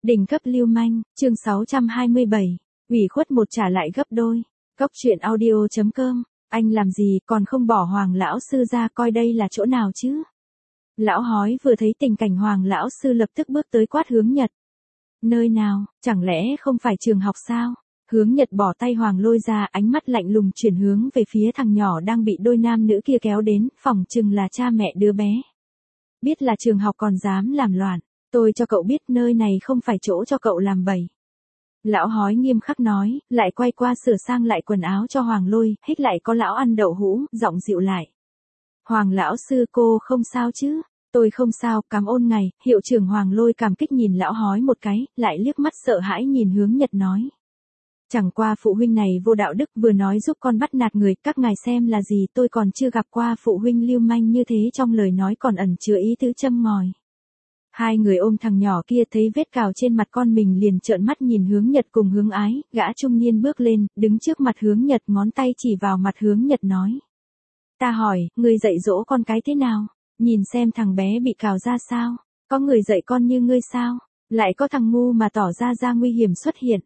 Đỉnh cấp lưu manh, chương 627, ủy khuất một trả lại gấp đôi. Cóc truyện audio.com, anh làm gì còn không bỏ Hoàng lão sư ra coi đây là chỗ nào chứ? Lão hói vừa thấy tình cảnh Hoàng lão sư lập tức bước tới quát Hướng Nhật. Nơi nào, chẳng lẽ không phải trường học sao? Hướng Nhật bỏ tay Hoàng Lôi ra, ánh mắt lạnh lùng chuyển hướng về phía thằng nhỏ đang bị đôi nam nữ kia kéo đến, phỏng chừng là cha mẹ đứa bé. Biết là trường học còn dám làm loạn, tôi cho cậu biết nơi này không phải chỗ cho cậu làm bậy. Lão hói nghiêm khắc nói, lại quay qua sửa sang lại quần áo cho Hoàng Lôi, hít lại có lão ăn đậu hũ, giọng dịu lại. Hoàng lão sư cô không sao chứ? Tôi không sao, cảm ơn ngài. Hiệu trưởng Hoàng Lôi cảm kích nhìn lão hói một cái, lại liếc mắt sợ hãi nhìn Hướng Nhật nói. Chẳng qua phụ huynh này vô đạo đức, vừa nói giúp con bắt nạt người, các ngài xem là gì, tôi còn chưa gặp qua phụ huynh lưu manh như thế, trong lời nói còn ẩn chứa ý tứ châm ngòi. Hai người ôm thằng nhỏ kia thấy vết cào trên mặt con mình liền trợn mắt nhìn Hướng Nhật cùng Hướng Ái, gã trung niên bước lên, đứng trước mặt Hướng Nhật, ngón tay chỉ vào mặt Hướng Nhật nói. Ta hỏi, người dạy dỗ con cái thế nào? Nhìn xem thằng bé bị cào ra sao? Có người dạy con như ngươi sao? Lại có thằng ngu mà tỏ ra nguy hiểm xuất hiện.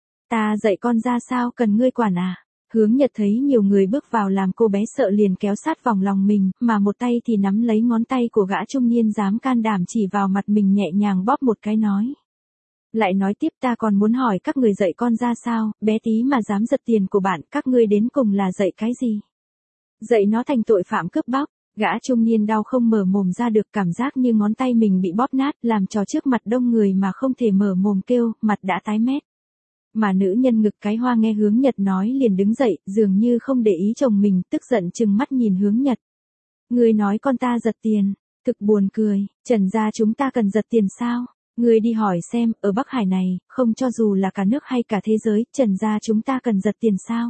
Ta dạy con ra sao cần ngươi quản à? Hướng Nhật thấy nhiều người bước vào làm cô bé sợ liền kéo sát vòng lòng mình, mà một tay thì nắm lấy ngón tay của gã trung niên dám can đảm chỉ vào mặt mình nhẹ nhàng bóp một cái nói. Lại nói tiếp, ta còn muốn hỏi các người dạy con ra sao, bé tí mà dám giật tiền của bạn, các ngươi đến cùng là dạy cái gì? Dạy nó thành tội phạm cướp bóc. Gã trung niên đau không mở mồm ra được, cảm giác như ngón tay mình bị bóp nát, làm trò trước mặt đông người mà không thể mở mồm kêu, mặt đã tái mét. Mà nữ nhân ngực cái hoa nghe Hướng Nhật nói liền đứng dậy, dường như không để ý chồng mình, tức giận trừng mắt nhìn Hướng Nhật. Người nói con ta giật tiền, thực buồn cười, Trần gia chúng ta cần giật tiền sao? Người đi hỏi xem, ở Bắc Hải này, không cho dù là cả nước hay cả thế giới, Trần gia chúng ta cần giật tiền sao?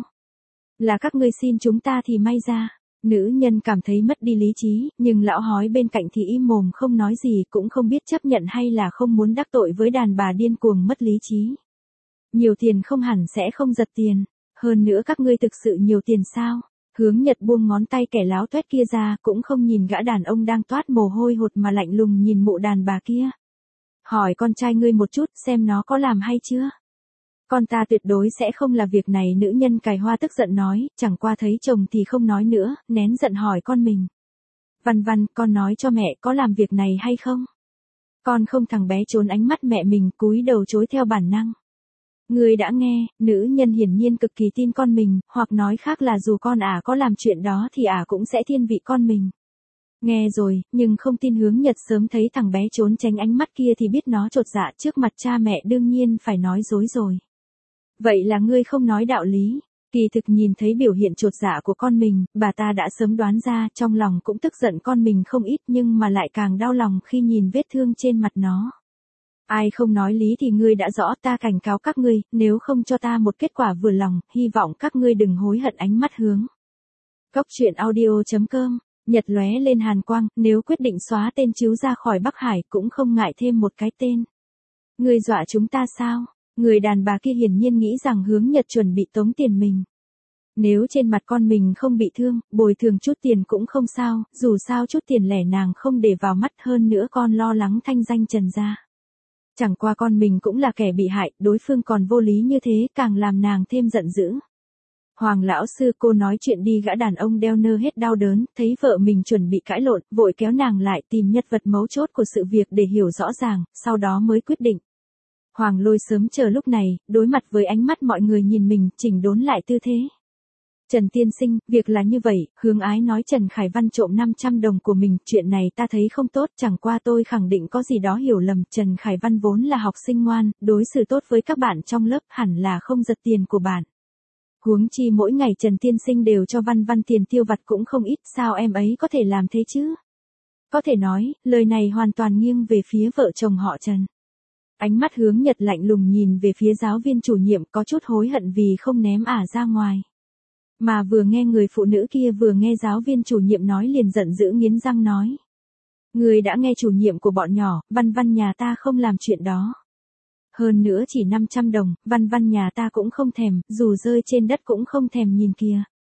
Là các ngươi xin chúng ta thì may ra. Nữ nhân cảm thấy mất đi lý trí, nhưng lão hói bên cạnh thì im mồm không nói gì, cũng không biết chấp nhận hay là không muốn đắc tội với đàn bà điên cuồng mất lý trí. Nhiều tiền không hẳn sẽ không giật tiền, hơn nữa các ngươi thực sự nhiều tiền sao? Hướng Nhật buông ngón tay kẻ láo tuét kia ra, cũng không nhìn gã đàn ông đang toát mồ hôi hột mà lạnh lùng nhìn mụ đàn bà kia. Hỏi con trai ngươi một chút xem nó có làm hay chưa? Con ta tuyệt đối sẽ không là việc này, nữ nhân cài hoa tức giận nói, chẳng qua thấy chồng thì không nói nữa, nén giận hỏi con mình. Văn Văn, con nói cho mẹ có làm việc này hay không? Con không. Thằng bé trốn ánh mắt mẹ mình, cúi đầu chối theo bản năng. Người đã nghe, nữ nhân hiển nhiên cực kỳ tin con mình, hoặc nói khác là dù con ả có làm chuyện đó thì ả cũng sẽ thiên vị con mình. Nghe rồi, nhưng không tin. Hướng Nhật sớm thấy thằng bé trốn tránh ánh mắt kia thì biết nó chột dạ, trước mặt cha mẹ đương nhiên phải nói dối rồi. Vậy là ngươi không nói đạo lý. Kỳ thực nhìn thấy biểu hiện chột dạ của con mình, bà ta đã sớm đoán ra, trong lòng cũng tức giận con mình không ít nhưng mà lại càng đau lòng khi nhìn vết thương trên mặt nó. Ai không nói lý thì ngươi đã rõ, ta cảnh cáo các ngươi, nếu không cho ta một kết quả vừa lòng, hy vọng các ngươi đừng hối hận. Ánh mắt Hướng. Cóc truyện audio.com, Nhật lóe lên hàn quang, nếu quyết định xóa tên Trứu ra khỏi Bắc Hải cũng không ngại thêm một cái tên. Ngươi dọa chúng ta sao? Người đàn bà kia hiển nhiên nghĩ rằng Hướng Nhật chuẩn bị tống tiền mình. Nếu trên mặt con mình không bị thương, bồi thường chút tiền cũng không sao, dù sao chút tiền lẻ nàng không để vào mắt, hơn nữa con lo lắng thanh danh Trần gia. Chẳng qua con mình cũng là kẻ bị hại, đối phương còn vô lý như thế càng làm nàng thêm giận dữ. Hoàng lão sư, cô nói chuyện đi. Gã đàn ông đeo nơ hết đau đớn, thấy vợ mình chuẩn bị cãi lộn, vội kéo nàng lại tìm nhân vật mấu chốt của sự việc để hiểu rõ ràng, sau đó mới quyết định. Hoàng Lôi sớm chờ lúc này, đối mặt với ánh mắt mọi người nhìn mình, chỉnh đốn lại tư thế. Trần tiên sinh, việc là như vậy, Hướng Ái nói Trần Khải Văn trộm 500 đồng của mình, chuyện này ta thấy không tốt, chẳng qua tôi khẳng định có gì đó hiểu lầm, Trần Khải Văn vốn là học sinh ngoan, đối xử tốt với các bạn trong lớp, hẳn là không giật tiền của bạn. Huống chi mỗi ngày Trần tiên sinh đều cho Văn Văn tiền tiêu vặt cũng không ít, sao em ấy có thể làm thế chứ? Có thể nói, lời này hoàn toàn nghiêng về phía vợ chồng họ Trần. Ánh mắt Hướng Nhật lạnh lùng nhìn về phía giáo viên chủ nhiệm, có chút hối hận vì không ném ả ra ngoài. Mà vừa nghe người phụ nữ kia vừa nghe giáo viên chủ nhiệm nói liền giận dữ nghiến răng nói. Người đã nghe chủ nhiệm của bọn nhỏ, Văn Văn nhà ta không làm chuyện đó. Hơn nữa chỉ 500 đồng, Văn Văn nhà ta cũng không thèm, dù rơi trên đất cũng không thèm nhìn kìa.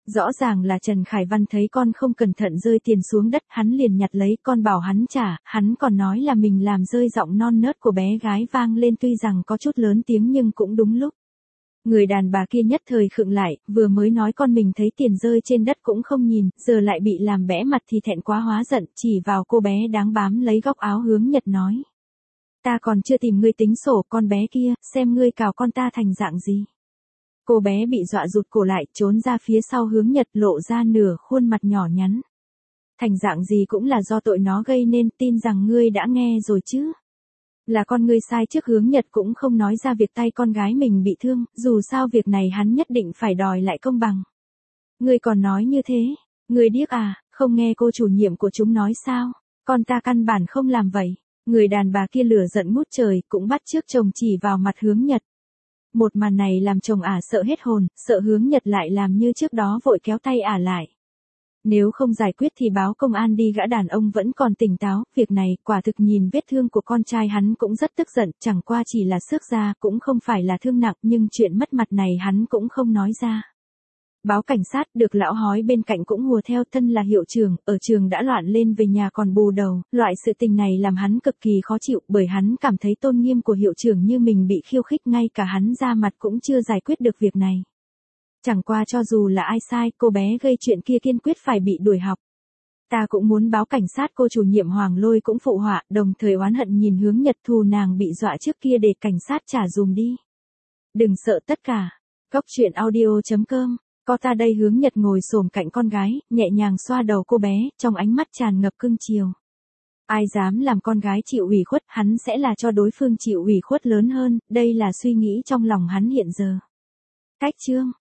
Rõ ràng là Trần Khải Văn thấy con không cẩn thận rơi tiền xuống đất, hắn liền nhặt lấy, con bảo hắn trả, hắn còn nói là mình làm rơi, giọng non nớt của bé gái vang lên tuy rằng có chút lớn tiếng nhưng cũng đúng lúc. Người đàn bà kia nhất thời khựng lại, vừa mới nói con mình thấy tiền rơi trên đất cũng không nhìn, giờ lại bị làm bẽ mặt thì thẹn quá hóa giận, chỉ vào cô bé đáng bám lấy góc áo Hướng Nhật nói. Ta còn chưa tìm ngươi tính sổ, con bé kia, xem ngươi cào con ta thành dạng gì. Cô bé bị dọa rụt cổ lại, trốn ra phía sau Hướng Nhật, lộ ra nửa khuôn mặt nhỏ nhắn. Thành dạng gì cũng là do tội nó gây nên, tin rằng ngươi đã nghe rồi chứ. Là con ngươi sai trước. Hướng Nhật cũng không nói ra việc tay con gái mình bị thương, dù sao việc này hắn nhất định phải đòi lại công bằng. Ngươi còn nói như thế, ngươi điếc à, không nghe cô chủ nhiệm của chúng nói sao, con ta căn bản không làm vậy. Người đàn bà kia lửa giận ngút trời, cũng bắt chước chồng chỉ vào mặt Hướng Nhật. Một màn này làm chồng ả sợ hết hồn, sợ Hướng Nhật lại làm như trước đó vội kéo tay ả lại. Nếu không giải quyết thì báo công an đi, gã đàn ông vẫn còn tỉnh táo, việc này quả thực nhìn vết thương của con trai hắn cũng rất tức giận, chẳng qua chỉ là xước da, cũng không phải là thương nặng, nhưng chuyện mất mặt này hắn cũng không nói ra. Báo cảnh sát, được lão hói bên cạnh cũng hùa theo, thân là hiệu trưởng, ở trường đã loạn lên về nhà còn bù đầu, loại sự tình này làm hắn cực kỳ khó chịu, bởi hắn cảm thấy tôn nghiêm của hiệu trưởng như mình bị khiêu khích, ngay cả hắn ra mặt cũng chưa giải quyết được việc này. Chẳng qua cho dù là ai sai, cô bé gây chuyện kia kiên quyết phải bị đuổi học. Ta cũng muốn báo cảnh sát, cô chủ nhiệm Hoàng Lôi cũng phụ họa, đồng thời oán hận nhìn Hướng Nhật, thù nàng bị dọa trước kia để cảnh sát trả dùm đi. Đừng sợ tất cả. Góc truyện audio.com. Có ta đây. Hướng Nhật ngồi xổm cạnh con gái, nhẹ nhàng xoa đầu cô bé, trong ánh mắt tràn ngập cưng chiều. Ai dám làm con gái chịu ủy khuất, hắn sẽ là cho đối phương chịu ủy khuất lớn hơn, đây là suy nghĩ trong lòng hắn hiện giờ. Cách chương